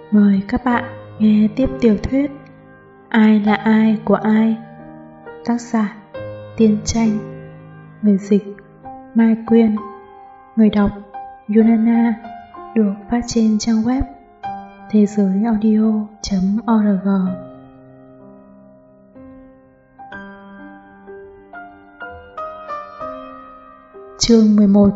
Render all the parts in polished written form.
Mời các bạn nghe tiếp tiểu thuyết Ai là ai của ai, tác giả Tiên Tranh, người dịch Mai Quyên, người đọc Yunana, được phát trên trang web thế giới-audio.org. Chương 11.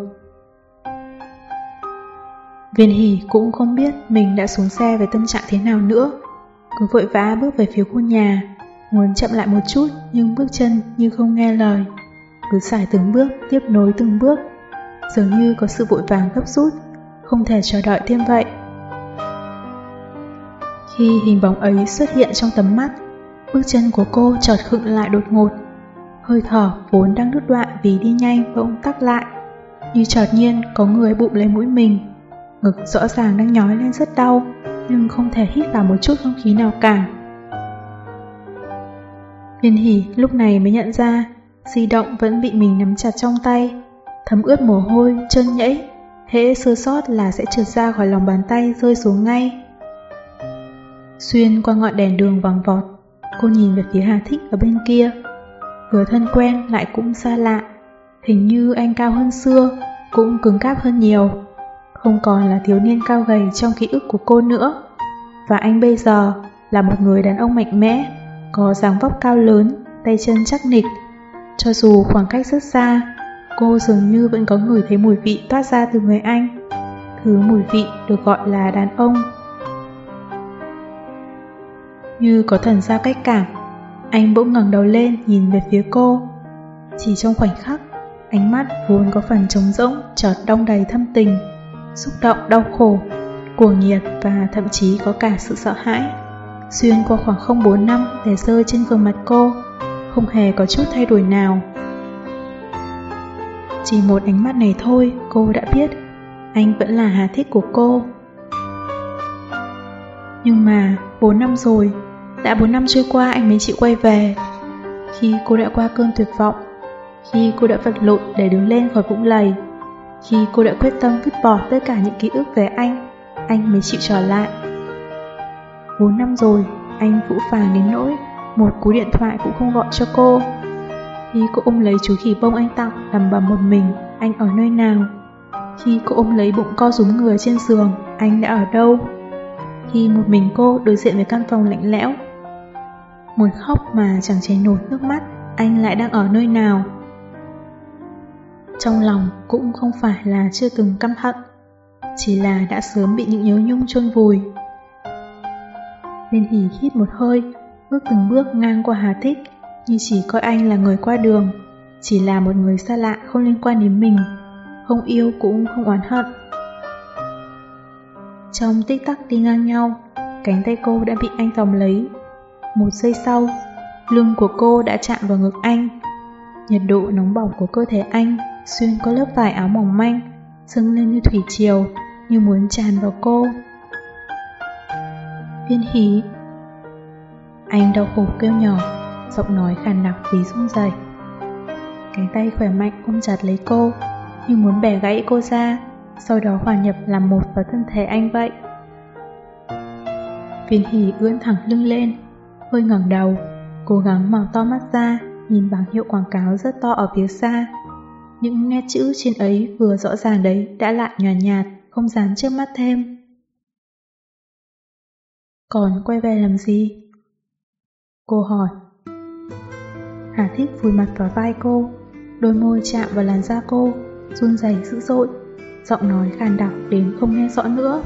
Viên Hỷ cũng không biết mình đã xuống xe với tâm trạng thế nào nữa, cứ vội vã bước về phía khu nhà, muốn chậm lại một chút nhưng bước chân như không nghe lời, cứ sải từng bước tiếp nối từng bước, dường như có sự vội vàng gấp rút, không thể chờ đợi thêm vậy. Khi hình bóng ấy xuất hiện trong tầm mắt, bước chân của cô chợt khựng lại đột ngột, hơi thở vốn đang đứt đoạn vì đi nhanh bỗng tắc lại, như chợt nhiên có người bụm lấy mũi mình. Ngực rõ ràng đang nhói lên rất đau, nhưng không thể hít vào một chút không khí nào cả. Viên Hỷ lúc này mới nhận ra di động vẫn bị mình nắm chặt trong tay, thấm ướt mồ hôi, trơn nhẫy, hễ sơ sót là sẽ trượt ra khỏi lòng bàn tay rơi xuống ngay. Xuyên qua ngọn đèn đường vàng vọt, cô nhìn về phía Hà Thích ở bên kia, vừa thân quen lại cũng xa lạ. Hình như anh cao hơn xưa, cũng cứng cáp hơn nhiều, không còn là thiếu niên cao gầy trong ký ức của cô nữa. Và anh bây giờ là một người đàn ông mạnh mẽ, có dáng vóc cao lớn, tay chân chắc nịch. Cho dù khoảng cách rất xa, cô dường như vẫn có ngửi thấy mùi vị toát ra từ người anh, thứ mùi vị được gọi là đàn ông. Như có thần giao cách cảm, anh bỗng ngẩng đầu lên nhìn về phía cô. Chỉ trong khoảnh khắc, ánh mắt vốn có phần trống rỗng chợt đong đầy thâm tình, xúc động đau khổ, cuồng nhiệt và thậm chí có cả sự sợ hãi, xuyên qua khoảng không 4 năm để rơi trên gương mặt cô, không hề có chút thay đổi nào. Chỉ một ánh mắt này thôi, cô đã biết anh vẫn là Hà Thích của cô. Nhưng mà 4 năm rồi, đã 4 năm trôi qua anh mới chịu quay về. Khi cô đã qua cơn tuyệt vọng, khi cô đã vật lộn để đứng lên khỏi vũng lầy, khi cô đã quyết tâm vứt bỏ tất cả những ký ức về anh mới chịu trở lại. 4 năm rồi, anh phũ phàng đến nỗi một cú điện thoại cũng không gọi cho cô. Khi cô ôm lấy chú khỉ bông anh tặng, lẩm bẩm một mình anh ở nơi nào. Khi cô ôm lấy bụng co rúm người trên giường, anh đã ở đâu. Khi một mình cô đối diện với căn phòng lạnh lẽo, muốn khóc mà chẳng chảy nổi nước mắt, anh lại đang ở nơi nào. Trong lòng cũng không phải là chưa từng căm hận, chỉ là đã sớm bị những nhớ nhung chôn vùi. Viên Hỷ hít một hơi, bước từng bước ngang qua Hà Thích, như chỉ coi anh là người qua đường, chỉ là một người xa lạ không liên quan đến mình, không yêu cũng không oán hận. Trong tích tắc đi ngang nhau, cánh tay cô đã bị anh vòng lấy. Một giây sau, lưng của cô đã chạm vào ngực anh. Nhiệt độ nóng bỏng của cơ thể anh xuyên qua lớp vải áo mỏng manh, dâng lên như thủy triều, như muốn tràn vào cô. Viên Hỷ. Anh đau khổ kêu nhỏ, giọng nói khàn đặc vì run rẩy. Cánh tay khỏe mạnh ôm chặt lấy cô, như muốn bẻ gãy cô ra, sau đó hòa nhập làm một vào thân thể anh vậy. Viên Hỷ ưỡn thẳng lưng lên, hơi ngẩng đầu, cố gắng mở to mắt ra, nhìn bảng hiệu quảng cáo rất to ở phía xa. Những nét chữ trên ấy vừa rõ ràng đấy đã lại nhòa nhạt, không dám chớp mắt thêm. Còn quay về làm gì? Cô hỏi. Hà Thích vùi mặt vào vai cô, đôi môi chạm vào làn da cô, run rẩy dữ dội, giọng nói khàn đặc đến không nghe rõ nữa.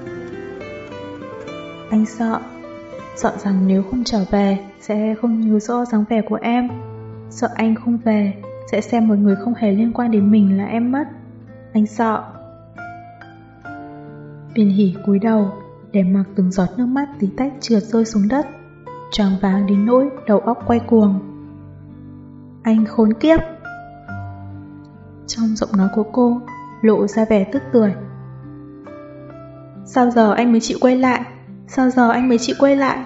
Anh sợ rằng nếu không trở về sẽ không nhớ rõ dáng vẻ của em, sợ anh không về sẽ xem một người không hề liên quan đến mình là em mất. Anh sợ. Viên Hỷ cúi đầu để mặc từng giọt nước mắt tí tách trượt rơi xuống đất, choáng váng đến nỗi đầu óc quay cuồng. Anh khốn kiếp. Trong giọng nói của cô lộ ra vẻ tức tưởi. Sao giờ anh mới chịu quay lại? Sao giờ anh mới chịu quay lại?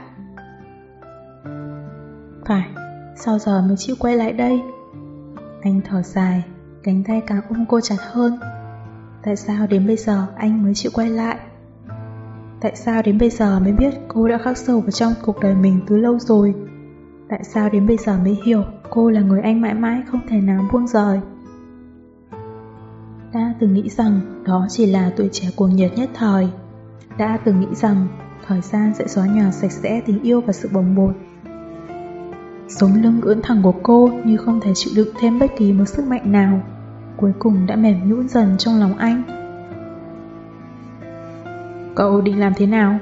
Phải, sao giờ mới chịu quay lại đây? Anh thở dài, cánh tay càng ôm cô chặt hơn. Tại sao đến bây giờ anh mới chịu quay lại? Tại sao đến bây giờ mới biết cô đã khắc sâu vào trong cuộc đời mình từ lâu rồi? Tại sao đến bây giờ mới hiểu cô là người anh mãi mãi không thể nào buông rời? Đã từng nghĩ rằng đó chỉ là tuổi trẻ cuồng nhiệt nhất thời. Đã từng nghĩ rằng thời gian sẽ xóa nhòa sạch sẽ tình yêu và sự bồng bột. Sống lưng ưỡn thẳng của cô như không thể chịu đựng thêm bất kỳ một sức mạnh nào, cuối cùng đã mềm nhũn dần trong lòng anh. Cậu định làm thế nào?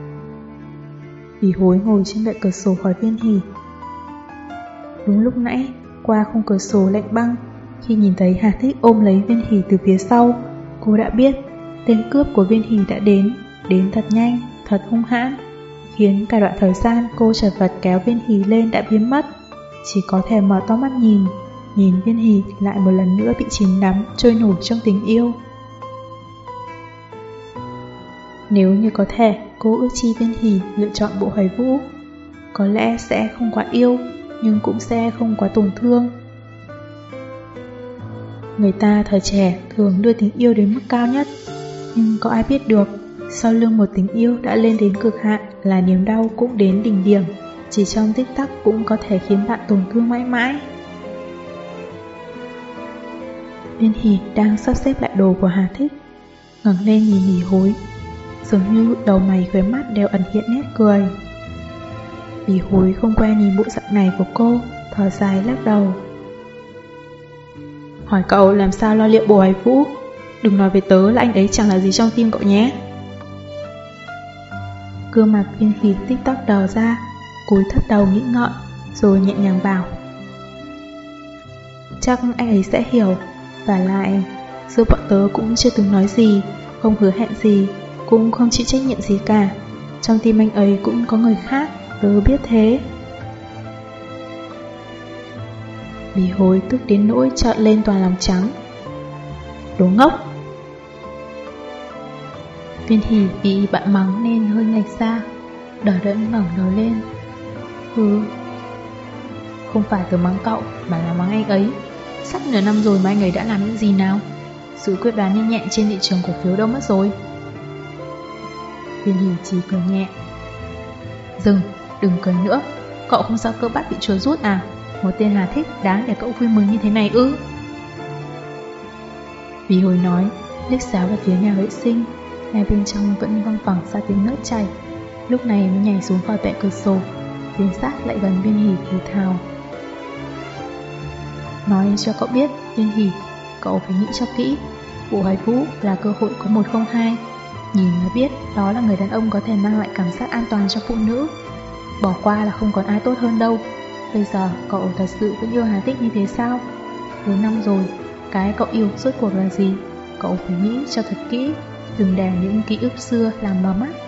Bỉ Hối ngồi trên bệ cửa sổ hỏi Viên Hỷ. Đúng lúc nãy, qua khung cửa sổ lạnh băng, khi nhìn thấy Hà Thích ôm lấy Viên Hỷ từ phía sau, cô đã biết tên cướp của Viên Hỷ đã đến thật nhanh, thật hung hãn, khiến cả đoạn thời gian cô chật vật kéo Viên Hỷ lên đã biến mất. Chỉ có thể mở to mắt nhìn Viên Hỷ lại một lần nữa bị chìm đắm, trôi nổi trong tình yêu. Nếu như có thể, cô ước chi Viên Hỷ lựa chọn Bộ Hoài Vũ. Có lẽ sẽ không quá yêu, nhưng cũng sẽ không quá tổn thương. Người ta thời trẻ thường đưa tình yêu đến mức cao nhất, nhưng có ai biết được, sau lưng một tình yêu đã lên đến cực hạn là niềm đau cũng đến đỉnh điểm, chỉ trong tích tắc cũng có thể khiến bạn tổn thương mãi mãi. Viên Hỷ đang sắp xếp lại đồ của Hà Thích, ngẩng lên nhìn Bỉ Hối, dường như đầu mày khóe mắt đều ẩn hiện nét cười. Bỉ Hối không quen nhìn bộ dạng này của cô, thở dài lắc đầu. Hỏi cậu làm sao lo liệu Bộ Hoài Vũ, đừng nói với tớ là anh ấy chẳng là gì trong tim cậu nhé. Gương mặt Viên Hỷ tích tắc đờ ra, cúi thấp đầu nghĩ ngợi, rồi nhẹ nhàng bảo. Chắc anh ấy sẽ hiểu, và lại giữa bọn tớ cũng chưa từng nói gì, không hứa hẹn gì, cũng không chịu trách nhiệm gì cả. Trong tim anh ấy cũng có người khác, tớ biết thế. Bỉ Hối tức đến nỗi trợn lên toàn lòng trắng. Đồ ngốc! Viên Hỷ bị bạn mắng nên hơi ngạch ra, đờ đẫn ngẩng đầu lên. Không phải tớ mắng cậu, mà là mắng anh ấy. Sắp nửa năm rồi mà anh ấy đã làm những gì nào? Sự quyết đoán nhanh nhẹn trên thị trường cổ phiếu đâu mất rồi? Viên Hỷ chỉ cười nhẹ. Dừng, đừng cười nữa. Cậu không sao cơ bắp bị chuột rút à? Một tên Hà Thích đáng để cậu vui mừng như thế này ư? Bỉ Hối nói, liếc xéo về phía nhà vệ sinh. Ngay bên trong vẫn văng vẳng ra tiếng nước chảy. Lúc này mới nhảy xuống khỏi bệ cửa sổ, tiến sát lại gần Viên Hỷ thì thào. Nói cho cậu biết, Viên Hỷ, cậu phải nghĩ cho kỹ. Bộ Hoài Vũ là cơ hội có 102. Nhìn là biết đó là người đàn ông có thể mang lại cảm giác an toàn cho phụ nữ. Bỏ qua là không còn ai tốt hơn đâu. Bây giờ cậu thật sự vẫn yêu Hà Tích như thế sao? 4 năm rồi, cái cậu yêu rốt cuộc là gì? Cậu phải nghĩ cho thật kỹ, đừng để những ký ức xưa làm mờ mắt.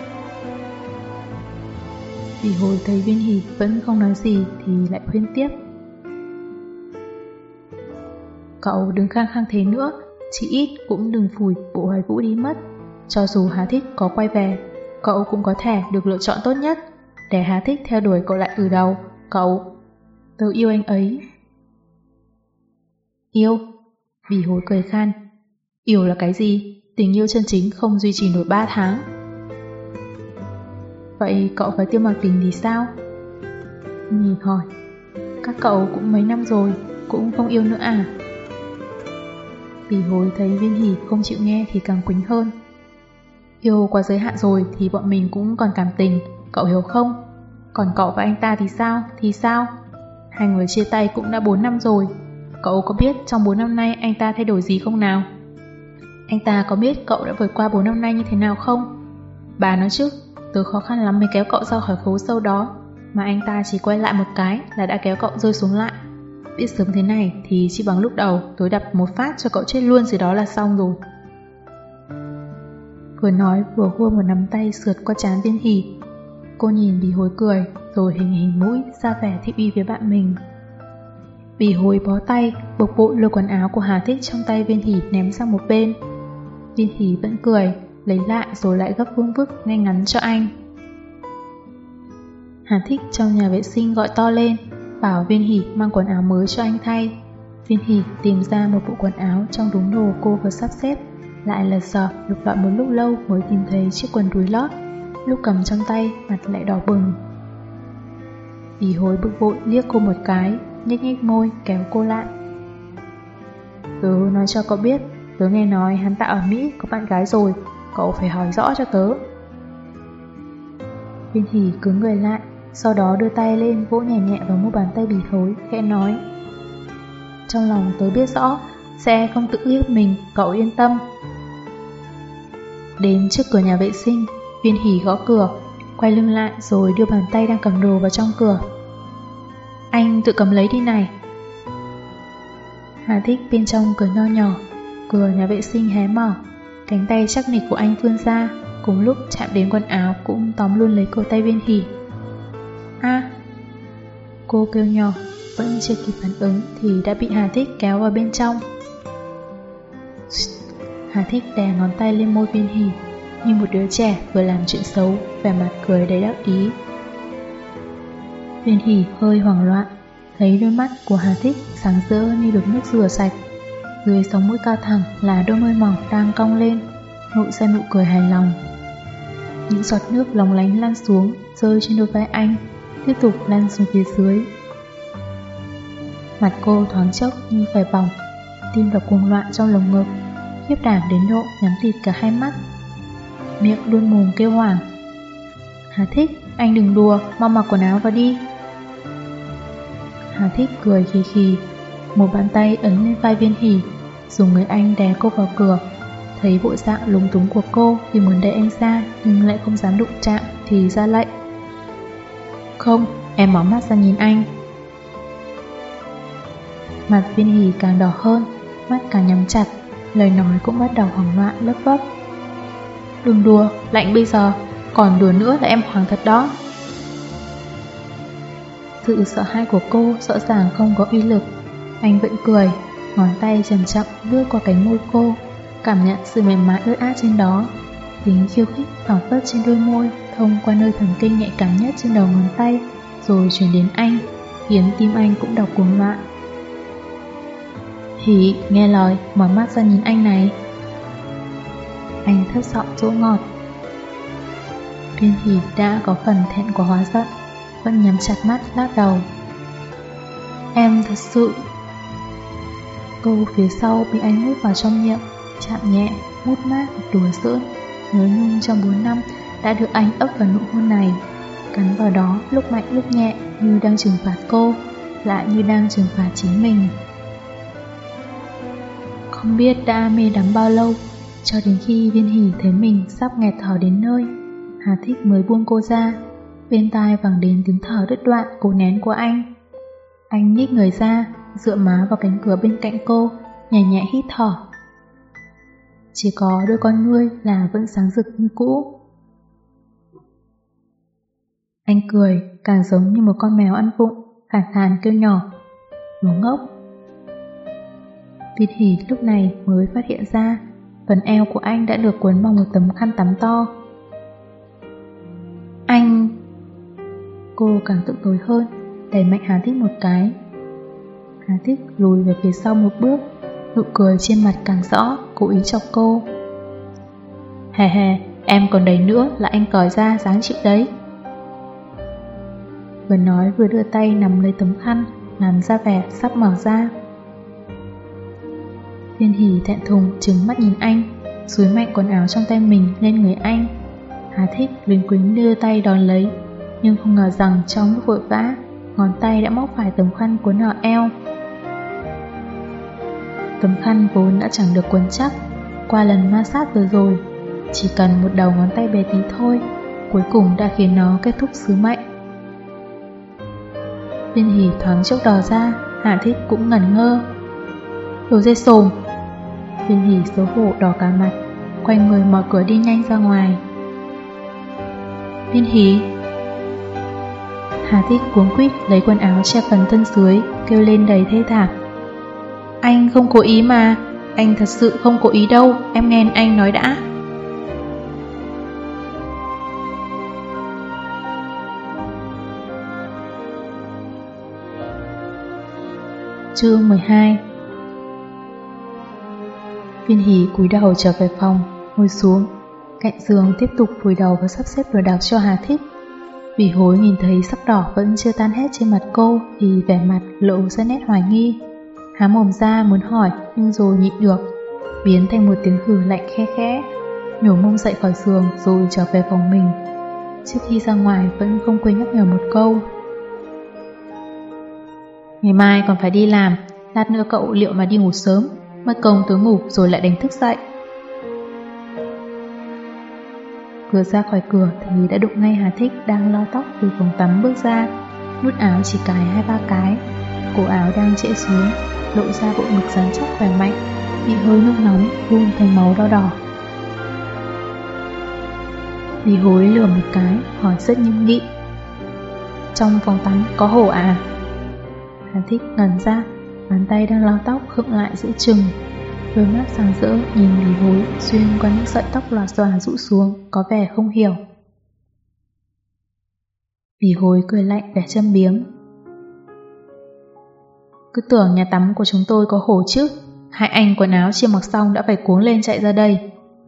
Bỉ Hối thấy Viên Hỷ vẫn không nói gì thì lại khuyên tiếp. Cậu đừng khăng khăng thế nữa, chỉ ít cũng đừng phủi Bộ Hoài Vũ đi mất. Cho dù Hà Thích có quay về, cậu cũng có thể được lựa chọn tốt nhất. Để Hà Thích theo đuổi cậu lại từ đầu. Cậu, tớ yêu anh ấy. Yêu? Bỉ Hối cười khan. Yêu là cái gì? Tình yêu chân chính không duy trì nổi 3 tháng. Vậy cậu với Tiêu Mặc Tình thì sao? Nhìn hỏi. Các cậu cũng mấy năm rồi, cũng không yêu nữa à? Bỉ Hối thấy Viên Hỷ không chịu nghe thì càng quýnh hơn. Yêu quá giới hạn rồi thì bọn mình cũng còn cảm tình, cậu hiểu không? Còn cậu và anh ta thì sao? Hai người chia tay cũng đã 4 năm rồi. Cậu có biết trong 4 năm nay anh ta thay đổi gì không nào? Anh ta có biết cậu đã vượt qua 4 năm nay như thế nào không? Bà nói chứ, tớ khó khăn lắm mới kéo cậu ra khỏi hố sâu đó, mà anh ta chỉ quay lại một cái là đã kéo cậu rơi xuống lại. Biết sớm thế này thì chỉ bằng lúc đầu tôi đập một phát cho cậu chết luôn rồi đó là xong rồi. Vừa nói vừa hua một nắm tay sượt qua trán Viên Hỷ. Cô nhìn Bỉ Hối cười, rồi hình mũi ra vẻ thị uy với bạn mình. Bỉ Hối bó tay, bộc bội lôi quần áo của Hà Thích trong tay Viên Hỷ ném sang một bên. Viên Hỷ vẫn cười, lấy lại rồi lại gấp vương vức ngay ngắn cho anh. Hà Thích trong nhà vệ sinh gọi to lên, bảo Viên Hỷ mang quần áo mới cho anh thay. Viên Hỷ tìm ra một bộ quần áo trong đống đồ cô vừa sắp xếp, lại lật dở lục lọi một lúc lâu mới tìm thấy chiếc quần đùi lót, lúc cầm trong tay mặt lại đỏ bừng. Ý hối bực bội liếc cô một cái, nhếch nhếch môi kéo cô lại. Tớ nói cho cậu biết, tớ nghe nói hắn ta ở Mỹ có bạn gái rồi, cậu phải hỏi rõ cho tớ. Viên Hỷ cứng người lại, sau đó đưa tay lên vỗ nhẹ nhẹ vào mu bàn tay bị thối, khẽ nói: trong lòng tớ biết rõ, sẽ không tự hiếp mình, cậu yên tâm. Đến trước cửa nhà vệ sinh, Viên Hỷ gõ cửa, quay lưng lại rồi đưa bàn tay đang cầm đồ vào trong cửa. Anh tự cầm lấy đi này. Hà Thích bên trong cửa nho nhỏ, cửa nhà vệ sinh hé mở, cánh tay chắc nịch của anh vươn ra, cùng lúc chạm đến quần áo cũng tóm luôn lấy cổ tay Viên Hỷ. A! Cô kêu nhỏ, vẫn chưa kịp phản ứng thì đã bị Hà Thích kéo vào bên trong. Hà Thích đè ngón tay lên môi Viên Hỷ, như một đứa trẻ vừa làm chuyện xấu, vẻ mặt cười đầy đắc ý. Viên Hỷ hơi hoảng loạn, thấy đôi mắt của Hà Thích sáng rỡ như được nước rửa sạch. Dưới sống mũi cao thẳng là đôi môi mỏng đang cong lên, nụ ra nụ cười hài lòng. Những giọt nước lóng lánh lăn xuống, rơi trên đôi vai anh, tiếp tục lăn xuống phía dưới. Mặt cô thoáng chốc như phải bỏng, tim đập cuồng loạn trong lồng ngực, khiếp đảm đến độ nhắm tịt cả hai mắt, miệng luôn mồm kêu hoảng. Hà Thích, anh đừng đùa, mau mặc quần áo vào đi. Hà Thích cười khì khì, một bàn tay ấn lên vai Viên Hỷ, dùng người anh đè cô vào cửa. Thấy bộ dạng lúng túng của cô thì muốn đẩy anh ra, nhưng lại không dám đụng chạm thì ra lệnh. Không, em mở mắt ra nhìn anh. Mặt Viên Hỷ càng đỏ hơn, mắt càng nhắm chặt, lời nói cũng bắt đầu hoảng loạn lấp bấp. Đừng đùa, lạnh bây giờ, còn đùa nữa là em hoảng thật đó. Sự sợ hãi của cô rõ ràng không có uy lực. Anh vẫn cười, ngón tay chậm chậm lướt qua cánh môi cô, cảm nhận sự mềm mại ướt át trên đó. Tính khiêu khích phảng phất trên đôi môi, thông qua nơi thần kinh nhạy cảm nhất trên đầu ngón tay, rồi chuyển đến anh, khiến tim anh cũng đập cuồng loạn. Hỷ, nghe lời, mở mắt ra nhìn anh này. Anh thấp giọng dỗ ngọt. Viên Hỷ đã có phần thẹn quá hóa giận, vẫn nhắm chặt mắt lắc đầu. Em thật sự... Câu phía sau bị anh hút vào trong miệng, chạm nhẹ, mút mát, đùa giỡn, nhớ nhung trong 4 năm đã được anh ấp vào nụ hôn này, cắn vào đó lúc mạnh lúc nhẹ, như đang trừng phạt cô, lại như đang trừng phạt chính mình. Không biết đã mê đắm bao lâu, cho đến khi Viên Hỷ thấy mình sắp nghẹt thở đến nơi, Hà Thích mới buông cô ra. Bên tai vẳng đến tiếng thở đứt đoạn cố nén của anh. Anh nhích người ra, dựa má vào cánh cửa bên cạnh cô, nhẹ nhẹ hít thở. Chỉ có đôi con ngươi là vẫn sáng rực như cũ. Anh cười, càng giống như một con mèo ăn vụng, khàn khàn kêu nhỏ. Đồ ngốc. Viên Hỷ lúc này mới phát hiện ra phần eo của anh đã được cuốn bằng một tấm khăn tắm to. Anh... Cô càng tự tối hơn, đẩy mạnh Hà Thích một cái. Hà Thích lùi về phía sau một bước, nụ cười trên mặt càng rõ, cố ý chọc cô. Hè hè, em còn đầy nữa là anh còi ra dáng chịu đấy. Vừa nói vừa đưa tay nắm lấy tấm khăn, làm ra vẻ sắp mở ra. Viên Hỷ thẹn thùng trừng mắt nhìn anh, dúi mạnh quần áo trong tay mình lên người anh. Hà Thích luyến quính đưa tay đón lấy, nhưng không ngờ rằng trong lúc vội vã, ngón tay đã móc phải tấm khăn cuốn ở eo. Tấm khăn vốn đã chẳng được quấn chắc, qua lần ma sát vừa rồi, chỉ cần một đầu ngón tay bé tí thôi, cuối cùng đã khiến nó kết thúc sứ mệnh. Viên Hỷ thoáng chốc đỏ ra, Hà Thích cũng ngẩn ngơ. Đồ dê sồm. Viên Hỷ xấu hổ đỏ cả mặt, quay người mở cửa đi nhanh ra ngoài. Viên Hỷ. Hà Thích cuống quýt lấy quần áo che phần thân dưới, kêu lên đầy thê thảm. Anh không cố ý mà, anh thật sự không cố ý đâu, em nghe anh nói đã. Chương 12. Viên Hỷ cúi đầu trở về phòng, ngồi xuống, cạnh giường tiếp tục vùi đầu và sắp xếp đồ đạc cho Hà Thích. Bỉ Hối nhìn thấy sắc đỏ vẫn chưa tan hết trên mặt cô thì vẻ mặt lộ ra nét hoài nghi. Há mồm ra muốn hỏi nhưng rồi nhịn được, biến thành một tiếng hừ lạnh khe khẽ, nhổ mông dậy khỏi giường rồi trở về phòng mình. Trước khi ra ngoài vẫn không quên nhắc nhở một câu: ngày mai còn phải đi làm, lát nữa cậu liệu mà đi ngủ sớm, mất công tối ngủ rồi lại đánh thức dậy. Vừa ra khỏi cửa thì đã đụng ngay Hà Thích đang lau tóc từ phòng tắm bước ra, nút áo chỉ cài 2-3 cái, cổ áo đang trễ xuống, lộ ra bộ ngực rắn chắc khỏe mạnh, bị hơi nước nóng phun thành màu đỏ đỏ. Bỉ Hối lườm một cái, hỏi rất nghiêm nghị: trong phòng tắm có hổ à? Hà Thích ngẩn ra, bàn tay đang lau tóc khựng lại giữa chừng, đôi mắt sáng rỡ nhìn Bỉ Hối xuyên qua những sợi tóc lòa xòa rũ xuống, có vẻ không hiểu. Bỉ Hối cười lạnh vẻ châm biếm: cứ tưởng nhà tắm của chúng tôi có hổ chứ, hai anh quần áo chưa mặc xong đã phải cuống lên chạy ra đây.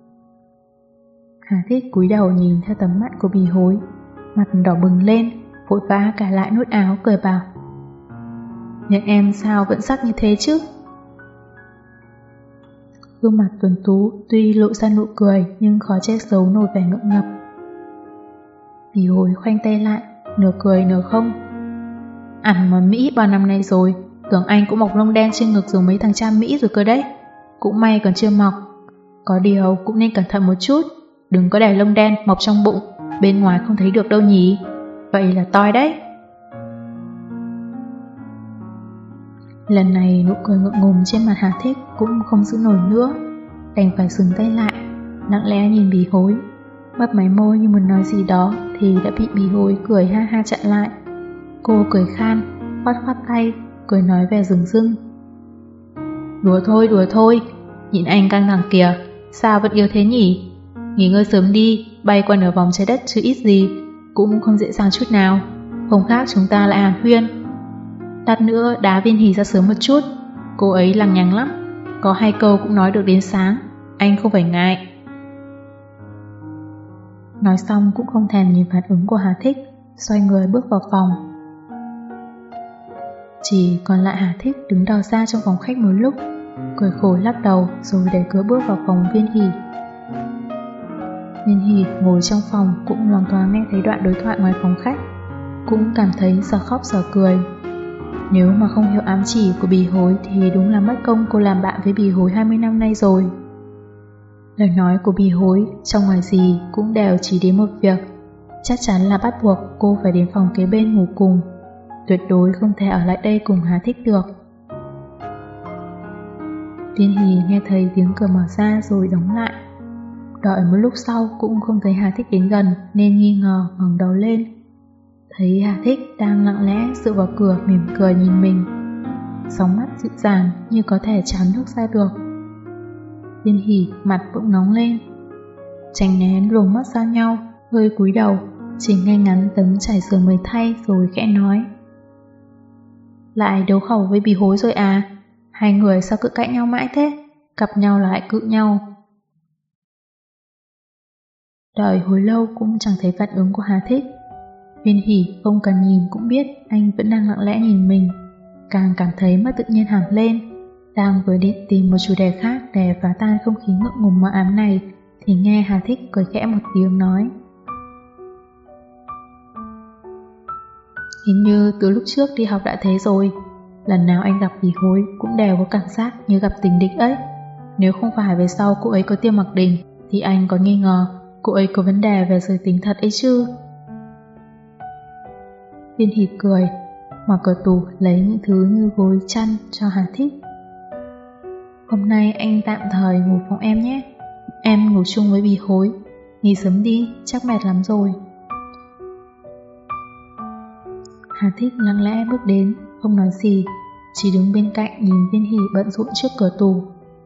Hà Thích cúi đầu nhìn theo tầm mắt của Bỉ Hối, mặt đỏ bừng lên, vội vã cài lại nút áo cười bảo: nhận em sao vẫn sắc như thế chứ? Gương mặt tuấn tú tuy lộ ra nụ cười nhưng khó che giấu nổi vẻ ngượng ngập. Bỉ Hối khoanh tay lại, nửa cười nửa không: ẳn mà Mỹ bao năm nay rồi, tưởng anh cũng mọc lông đen trên ngực giống mấy thằng cha Mỹ rồi cơ đấy. Cũng may còn chưa mọc, có điều cũng nên cẩn thận một chút, đừng có để lông đen mọc trong bụng, bên ngoài không thấy được đâu nhỉ, vậy là toi đấy. Lần này nụ cười ngượng ngùng trên mặt Hà Thích cũng không giữ nổi nữa, đành phải dừng tay lại, lặng lẽ nhìn Bỉ Hối, mấp máy môi như muốn nói gì đó thì đã bị Bỉ Hối cười ha ha chặn lại. Cô cười khan, khoát khoát tay, cười nói vẻ rừng rưng: đùa thôi, nhìn anh căng thẳng kìa, sao vẫn yêu thế nhỉ? Nghỉ ngơi sớm đi, bay qua nửa vòng trái đất chứ ít gì, cũng không dễ dàng chút nào, không khác chúng ta lại hàn huyên. Lát nữa đá Viên Hỷ ra sớm một chút, cô ấy lằng nhằng lắm, có 2 câu cũng nói được đến sáng, anh không phải ngại. Nói xong cũng không thèm nhìn phản ứng của Hà Thích, xoay người bước vào phòng. Chỉ còn lại Hà Thích đứng đờ ra trong phòng khách một lúc, cười khổ lắc đầu rồi đẩy cửa bước vào phòng Viên Hỷ. Viên Hỷ ngồi trong phòng cũng loáng thoáng nghe thấy đoạn đối thoại ngoài phòng khách, cũng cảm thấy giờ khóc giờ cười. Nếu mà không hiểu ám chỉ của Bỉ Hối thì đúng là mất công cô làm bạn với Bỉ Hối 20 năm nay rồi. Lời nói của Bỉ Hối trong ngoài gì cũng đều chỉ đến một việc, chắc chắn là bắt buộc cô phải đến phòng kế bên ngủ cùng, tuyệt đối không thể ở lại đây cùng Hà Thích được. Viên Hỷ nghe thấy tiếng cửa mở ra rồi đóng lại, đợi một lúc sau cũng không thấy Hà Thích đến gần nên nghi ngờ ngẩng đầu lên, thấy Hà Thích đang lặng lẽ dựa vào cửa mỉm cười nhìn mình, sóng mắt dịu dàng như có thể tràn nước ra được. Viên Hỷ mặt bỗng nóng lên, tránh né luồng mắt giao nhau, hơi cúi đầu chỉnh ngay ngắn tấm trải giường mới thay rồi khẽ nói: lại đấu khẩu với Bỉ Hối rồi à? Hai người sao cứ cãi nhau mãi thế, gặp nhau là lại cự nhau. Đợi hồi lâu cũng chẳng thấy phản ứng của Hà Thích. Viên Hỷ không cần nhìn cũng biết anh vẫn đang lặng lẽ nhìn mình, càng cảm thấy mất tự nhiên hẳn lên. Đang vừa định tìm một chủ đề khác để phá tan không khí ngượng ngùng mờ ám này thì nghe Hà Thích cười khẽ một tiếng nói: hình như từ lúc trước đi học đã thế rồi, lần nào anh gặp Bỉ Hối cũng đều có cảm giác như gặp tình địch ấy. Nếu không phải về sau cô ấy có Tiêu Mặc Đình thì anh còn nghi ngờ cô ấy có vấn đề về giới tính thật ấy chứ. Viên Hỷ cười, mở cửa tủ lấy những thứ như gối chăn cho Hà Thích. Hôm nay anh tạm thời ngủ phòng em nhé, em ngủ chung với Bỉ Hối, nghỉ sớm đi, chắc mệt lắm rồi. Hà Thích lặng lẽ bước đến, không nói gì, chỉ đứng bên cạnh nhìn Viên Hỷ bận rộn trước cửa tủ.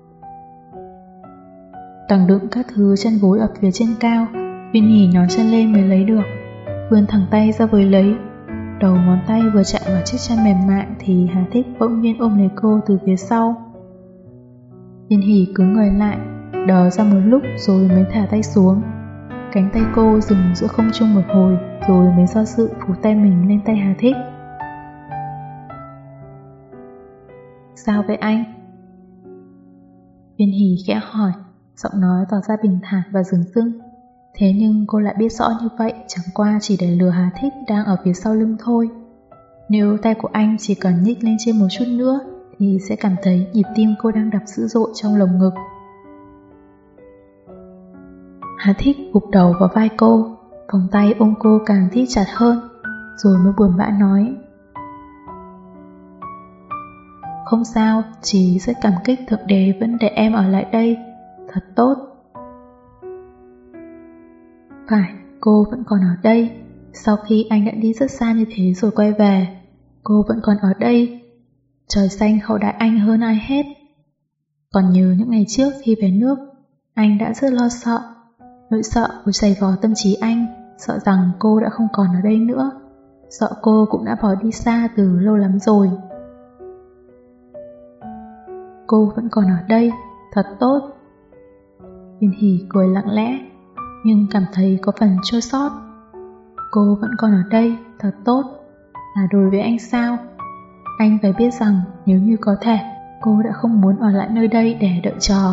Tầng đựng các thứ chăn gối ở phía trên cao, Viên Hỷ nhón chân lên mới lấy được, vươn thẳng tay ra với lấy. Đầu ngón tay vừa chạm vào chiếc chăn mềm mại thì Hà Thích bỗng nhiên ôm lấy cô từ phía sau. Viên Hỷ cứng người lại, đờ ra một lúc rồi mới thả tay xuống, Cánh tay cô dừng giữa không trung một hồi, rồi mới do dự phủ tay mình lên tay Hà Thích. Sao vậy anh? Viên Hỷ khẽ hỏi, giọng nói tỏ ra bình thản và dửng dưng. Thế nhưng cô lại biết rõ như vậy chẳng qua chỉ để lừa Hà Thích đang ở phía sau lưng thôi. Nếu tay của anh chỉ cần nhích lên trên một chút nữa thì sẽ cảm thấy nhịp tim cô đang đập dữ dội trong lồng ngực. Hà Thích gục đầu vào vai cô, vòng tay ôm cô càng thít chặt hơn, rồi mới buồn bã nói: Không sao, chỉ rất cảm kích Thượng Đế vẫn để em ở lại đây, thật tốt. Phải, cô vẫn còn ở đây. Sau khi anh đã đi rất xa như thế rồi quay về, cô vẫn còn ở đây. Trời xanh hậu đãi anh hơn ai hết. Còn nhớ những ngày trước khi về nước, anh đã rất lo sợ. Nỗi sợ của dày vò tâm trí anh, sợ rằng cô đã không còn ở đây nữa, sợ cô cũng đã bỏ đi xa từ lâu lắm rồi. Cô vẫn còn ở đây, thật tốt. Viên Hỷ cười lặng lẽ, nhưng cảm thấy có phần chua xót. Cô vẫn còn ở đây, thật tốt, là đối với anh sao? Anh phải biết rằng nếu như có thể, cô đã không muốn ở lại nơi đây để đợi chờ.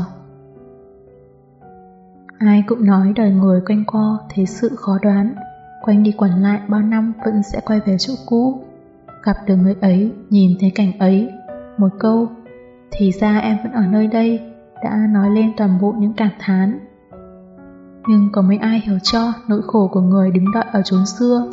Ai cũng nói đời người quanh co thế sự khó đoán, quanh đi quẩn lại bao năm vẫn sẽ quay về chỗ cũ. Gặp được người ấy, nhìn thấy cảnh ấy, một câu thì ra em vẫn ở nơi đây đã nói lên toàn bộ những cảm thán. Nhưng có mấy ai hiểu cho nỗi khổ của người đứng đợi ở chốn xưa.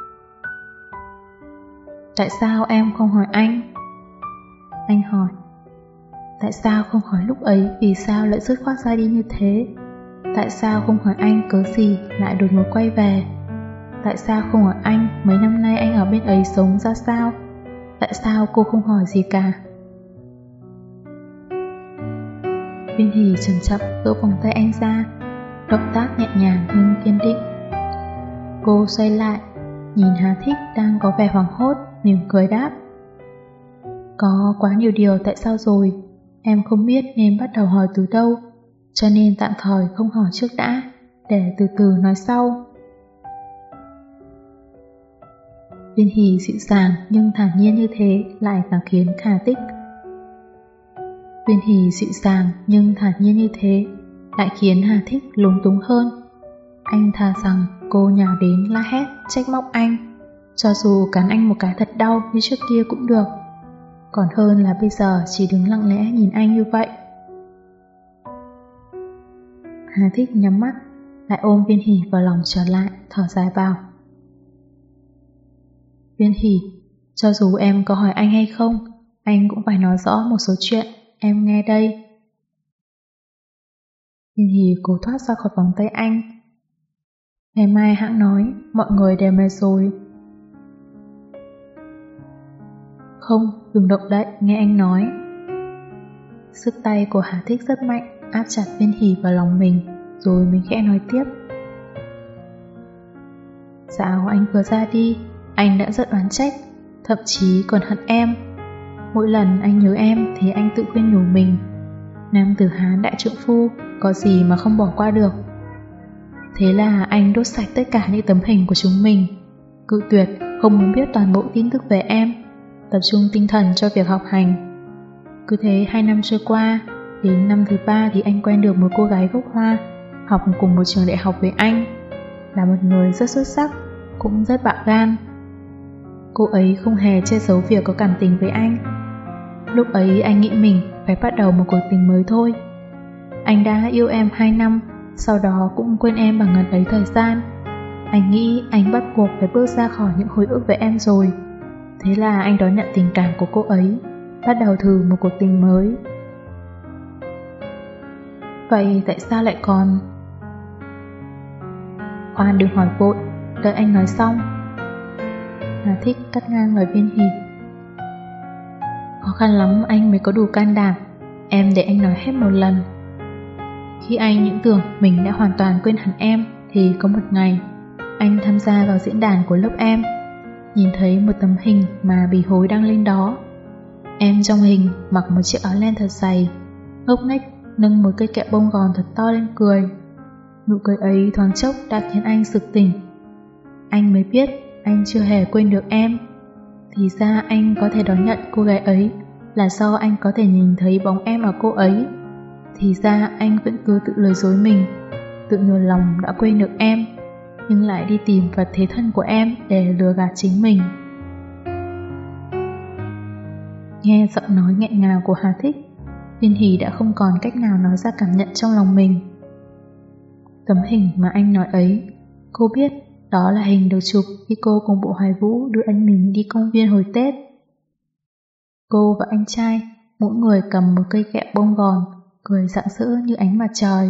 Tại sao em không hỏi anh? Anh hỏi. Tại sao không hỏi lúc ấy vì sao lại dứt khoát ra đi như thế? Tại sao không hỏi anh cớ gì lại đột ngột quay về? Tại sao không hỏi anh mấy năm nay anh ở bên ấy sống ra sao? Tại sao cô không hỏi gì cả? Viên Hỷ chậm chậm gỡ vòng tay anh ra, động tác nhẹ nhàng nhưng kiên định. Cô xoay lại, nhìn Hà Thích đang có vẻ hoảng hốt, mỉm cười đáp: Có quá nhiều điều tại sao rồi, em không biết nên bắt đầu hỏi từ đâu, cho nên tạm thời không hỏi trước đã, để từ từ nói sau. Viên Hỷ dịu dàng nhưng thản nhiên như thế lại càng khiến Hà Thích Viên Hỷ dịu dàng nhưng thản nhiên như thế lại khiến Hà Thích lúng túng hơn. Anh thà rằng cô nhào đến la hét trách móc anh, cho dù cắn anh một cái thật đau như trước kia cũng được, còn hơn là bây giờ chỉ đứng lặng lẽ nhìn anh như vậy. Hà Thích nhắm mắt, lại ôm Viên Hỷ vào lòng trở lại, thở dài vào. Viên Hỷ, cho dù em có hỏi anh hay không, anh cũng phải nói rõ một số chuyện, em nghe đây. Viên Hỷ cố thoát ra khỏi vòng tay anh. Ngày mai hãng nói, mọi người đều mệt rồi. Không, đừng động đậy, nghe anh nói. Sức tay của Hà Thích rất mạnh, áp chặt Viên Hỷ vào lòng mình, rồi mình khẽ nói tiếp. Dạo anh vừa ra đi, anh đã rất oán trách, thậm chí còn hận em. Mỗi lần anh nhớ em thì anh tự khuyên nhủ mình, nam tử Hán đại trượng phu, có gì mà không bỏ qua được. Thế là anh đốt sạch tất cả những tấm hình của chúng mình, cự tuyệt, không muốn biết toàn bộ tin tức về em, tập trung tinh thần cho việc học hành. Cứ thế 2 năm trôi qua, đến năm thứ 3 thì anh quen được một cô gái gốc Hoa, học cùng một trường đại học với anh, là một người rất xuất sắc, cũng rất bạo gan. Cô ấy không hề che giấu việc có cảm tình với anh. Lúc ấy anh nghĩ mình phải bắt đầu một cuộc tình mới thôi. Anh đã yêu em 2 năm, sau đó cũng quên em bằng ngần ấy thời gian. Anh nghĩ anh bắt buộc phải bước ra khỏi những hồi ức với em rồi. Thế là anh đón nhận tình cảm của cô ấy, bắt đầu thử một cuộc tình mới. Vậy tại sao lại còn... Khoan, đừng hỏi vội, đợi anh nói xong. Hà Thích cắt ngang lời Viên Hỷ. Khó khăn lắm anh mới có đủ can đảm, em để anh nói hết một lần. Khi anh những tưởng mình đã hoàn toàn quên hẳn em, thì có một ngày anh tham gia vào diễn đàn của lớp em, nhìn thấy một tấm hình mà Bì Hối đăng lên đó. Em trong hình mặc một chiếc áo len thật dày, ngốc nghếch nâng một cây kẹo bông gòn thật to lên cười. Nụ cười ấy thoáng chốc đã khiến anh sực tỉnh. Anh mới biết anh chưa hề quên được em. Thì ra anh có thể đón nhận cô gái ấy là do anh có thể nhìn thấy bóng em ở cô ấy. Thì ra anh vẫn cứ tự lừa dối mình, tự nhủ lòng đã quên được em, nhưng lại đi tìm vật thế thân của em để lừa gạt chính mình. Nghe giọng nói nghẹn ngào của Hà Thích, Viên Hỷ đã không còn cách nào nói ra cảm nhận trong lòng mình. Tấm hình mà anh nói ấy, cô biết đó là hình được chụp khi cô cùng Bộ Hoài Vũ đưa anh mình đi công viên hồi Tết. Cô và anh trai, mỗi người cầm một cây kẹo bông gòn, cười rạng rỡ như ánh mặt trời.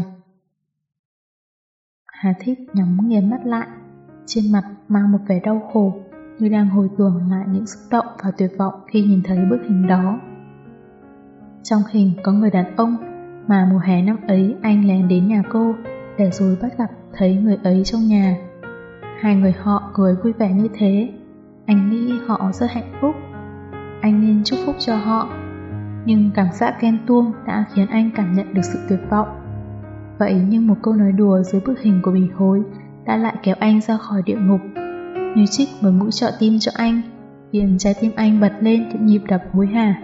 Hà Thích nhắm nghiền mắt lại, trên mặt mang một vẻ đau khổ, như đang hồi tưởng lại những xúc động và tuyệt vọng khi nhìn thấy bức hình đó. Trong hình có người đàn ông mà mùa hè năm ấy anh lén đến nhà cô để rồi bắt gặp thấy người ấy trong nhà. Hai người họ cười vui vẻ như thế, anh nghĩ họ rất hạnh phúc. Anh nên chúc phúc cho họ, nhưng cảm giác ghen tuông đã khiến anh cảm nhận được sự tuyệt vọng. Vậy nhưng một câu nói đùa dưới bức hình của Bỉ Hối đã lại kéo anh ra khỏi địa ngục, như trích một mũi trợ tim cho anh, khiến trái tim anh bật lên những nhịp đập hối hả.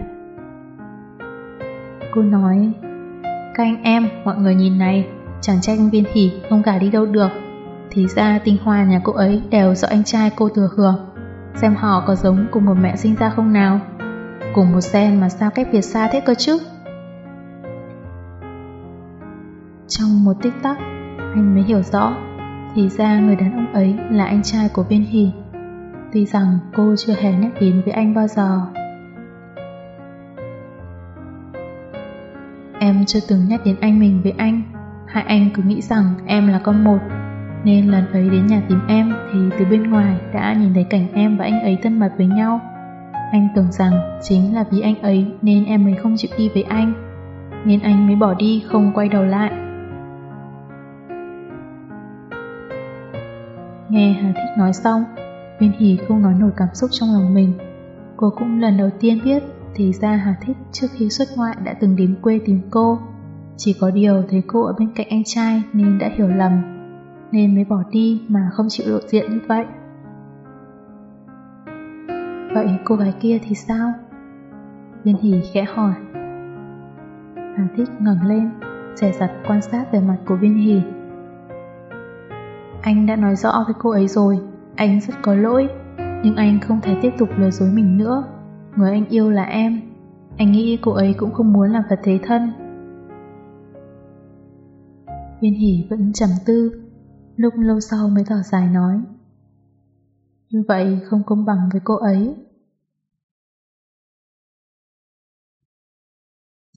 Cô nói, các anh em, mọi người nhìn này, chàng trai Viên Hỷ không gả đi đâu được. Thì ra tinh hoa nhà cô ấy đều do anh trai cô thừa hưởng. Xem họ có giống cùng một mẹ sinh ra không nào. Cùng một gen mà sao cách biệt xa thế cơ chứ. Trong một tích tắc, anh mới hiểu rõ, thì ra người đàn ông ấy là anh trai của Viên Hỷ. Tuy rằng cô chưa hề nhắc đến với anh bao giờ. Em chưa từng nhắc đến anh mình với anh. Hai anh cứ nghĩ rằng em là con một, nên lần ấy đến nhà tìm em thì từ bên ngoài đã nhìn thấy cảnh em và anh ấy thân mật với nhau. Anh tưởng rằng chính là vì anh ấy nên em mới không chịu đi với anh, nên anh mới bỏ đi không quay đầu lại. Nghe Hà Thích nói xong, Viên Hỷ không nói nổi cảm xúc trong lòng mình. Cô cũng lần đầu tiên biết thì ra Hà Thích trước khi xuất ngoại đã từng đến quê tìm cô. Chỉ có điều thấy cô ở bên cạnh anh trai nên đã hiểu lầm, nên mới bỏ đi mà không chịu lộ diện như vậy. Vậy cô gái kia thì sao? Viên Hỷ khẽ hỏi. Hà Thích ngẩng lên, dè dặt quan sát về mặt của Viên Hỷ. Anh đã nói rõ với cô ấy rồi, anh rất có lỗi, nhưng anh không thể tiếp tục lừa dối mình nữa. Người anh yêu là em. Anh nghĩ cô ấy cũng không muốn làm vật thế thân. Viên Hỷ vẫn trầm tư, lúc lâu sau mới thở dài nói, như vậy không công bằng với cô ấy.